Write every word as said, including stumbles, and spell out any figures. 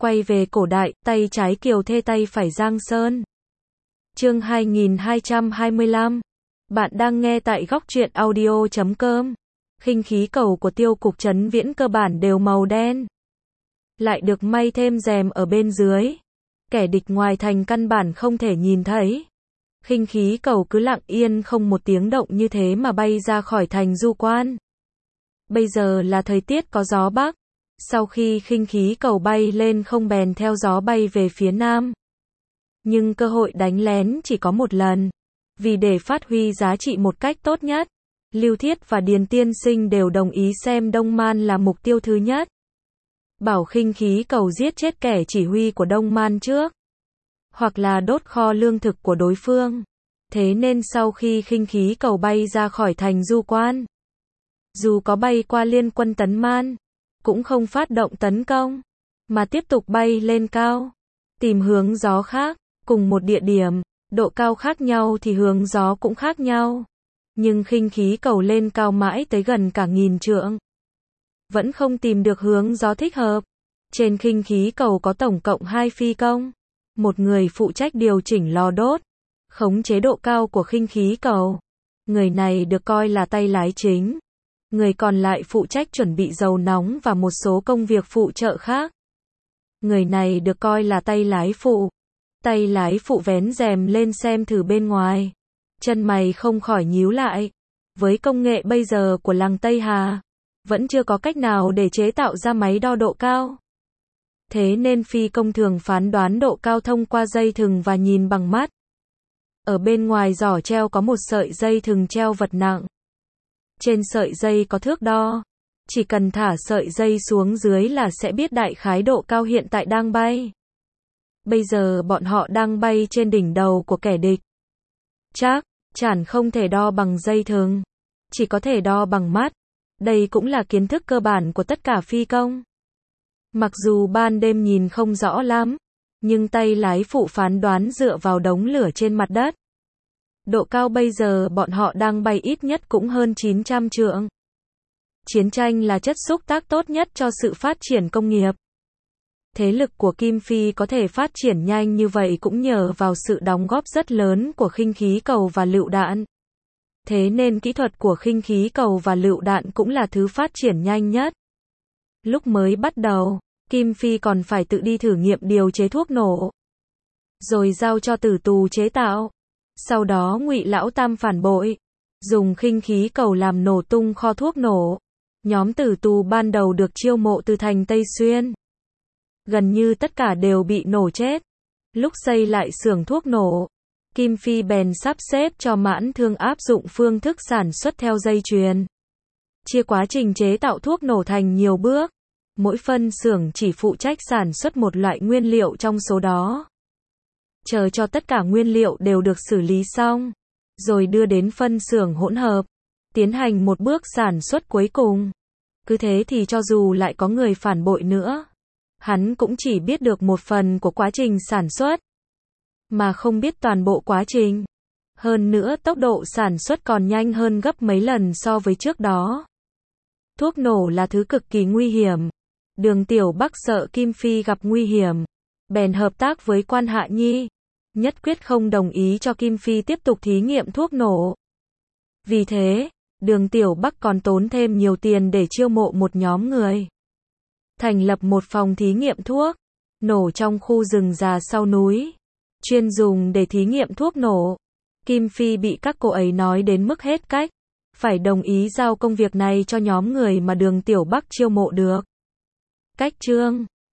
Quay về cổ đại, tay trái Kiều Thê tay phải Giang Sơn. Chương hai nghìn hai trăm hai mươi lăm. Bạn đang nghe tại góc truyện audio chấm com. Khinh khí cầu của Tiêu Cục Trấn Viễn cơ bản đều màu đen. Lại được may thêm rèm ở bên dưới. Kẻ địch ngoài thành căn bản không thể nhìn thấy. Khinh khí cầu cứ lặng yên không một tiếng động như thế mà bay ra khỏi thành du quan. Bây giờ là thời tiết có gió bắc. Sau khi khinh khí cầu bay lên không bèn theo gió bay về phía nam. Nhưng cơ hội đánh lén chỉ có một lần. Vì để phát huy giá trị một cách tốt nhất, Lưu Thiết và Điền Tiên Sinh đều đồng ý xem Đông Man là mục tiêu thứ nhất. Bảo khinh khí cầu giết chết kẻ chỉ huy của Đông Man trước. Hoặc là đốt kho lương thực của đối phương. Thế nên sau khi khinh khí cầu bay ra khỏi thành du quan, dù có bay qua liên quân Tấn Man, cũng không phát động tấn công, mà tiếp tục bay lên cao, tìm hướng gió khác, cùng một địa điểm, độ cao khác nhau thì hướng gió cũng khác nhau. Nhưng khinh khí cầu lên cao mãi tới gần cả nghìn trượng, vẫn không tìm được hướng gió thích hợp. Trên khinh khí cầu có tổng cộng hai phi công, một người phụ trách điều chỉnh lò đốt, khống chế độ cao của khinh khí cầu. Người này được coi là tay lái chính. Người còn lại phụ trách chuẩn bị dầu nóng và một số công việc phụ trợ khác. Người này được coi là tay lái phụ. Tay lái phụ vén rèm lên xem thử bên ngoài. Chân mày không khỏi nhíu lại. Với công nghệ bây giờ của làng Tây Hà, vẫn chưa có cách nào để chế tạo ra máy đo độ cao. Thế nên phi công thường phán đoán độ cao thông qua dây thừng và nhìn bằng mắt. Ở bên ngoài giỏ treo có một sợi dây thừng treo vật nặng. Trên sợi dây có thước đo. Chỉ cần thả sợi dây xuống dưới là sẽ biết đại khái độ cao hiện tại đang bay. Bây giờ bọn họ đang bay trên đỉnh đầu của kẻ địch. Chắc chắn không thể đo bằng dây thừng, chỉ có thể đo bằng mắt. Đây cũng là kiến thức cơ bản của tất cả phi công. Mặc dù ban đêm nhìn không rõ lắm, nhưng tay lái phụ phán đoán dựa vào đống lửa trên mặt đất. Độ cao bây giờ bọn họ đang bay ít nhất cũng hơn chín trăm trượng. Chiến tranh là chất xúc tác tốt nhất cho sự phát triển công nghiệp. Thế lực của Kim Phi có thể phát triển nhanh như vậy cũng nhờ vào sự đóng góp rất lớn của khinh khí cầu và lựu đạn. Thế nên kỹ thuật của khinh khí cầu và lựu đạn cũng là thứ phát triển nhanh nhất. Lúc mới bắt đầu, Kim Phi còn phải tự đi thử nghiệm điều chế thuốc nổ, rồi giao cho Tử Tù chế tạo. Sau đó Ngụy Lão Tam phản bội, dùng khinh khí cầu làm nổ tung kho thuốc nổ. Nhóm Tử Tù ban đầu được chiêu mộ từ thành Tây Xuyên. Gần như tất cả đều bị nổ chết. Lúc xây lại xưởng thuốc nổ, Kim Phi bèn sắp xếp cho Mãn Thương áp dụng phương thức sản xuất theo dây chuyền. Chia quá trình chế tạo thuốc nổ thành nhiều bước. Mỗi phân xưởng chỉ phụ trách sản xuất một loại nguyên liệu trong số đó. Chờ cho tất cả nguyên liệu đều được xử lý xong, rồi đưa đến phân xưởng hỗn hợp, tiến hành một bước sản xuất cuối cùng. Cứ thế thì cho dù lại có người phản bội nữa, hắn cũng chỉ biết được một phần của quá trình sản xuất, mà không biết toàn bộ quá trình. Hơn nữa tốc độ sản xuất còn nhanh hơn gấp mấy lần so với trước đó. Thuốc nổ là thứ cực kỳ nguy hiểm. Đường Tiểu Bắc sợ Kim Phi gặp nguy hiểm, bèn hợp tác với Quan Hạ Nhi, nhất quyết không đồng ý cho Kim Phi tiếp tục thí nghiệm thuốc nổ. Vì thế, Đường Tiểu Bắc còn tốn thêm nhiều tiền để chiêu mộ một nhóm người, thành lập một phòng thí nghiệm thuốc nổ trong khu rừng già sau núi, chuyên dùng để thí nghiệm thuốc nổ. Kim Phi bị các cô ấy nói đến mức hết cách, phải đồng ý giao công việc này cho nhóm người mà Đường Tiểu Bắc chiêu mộ được. Cách chương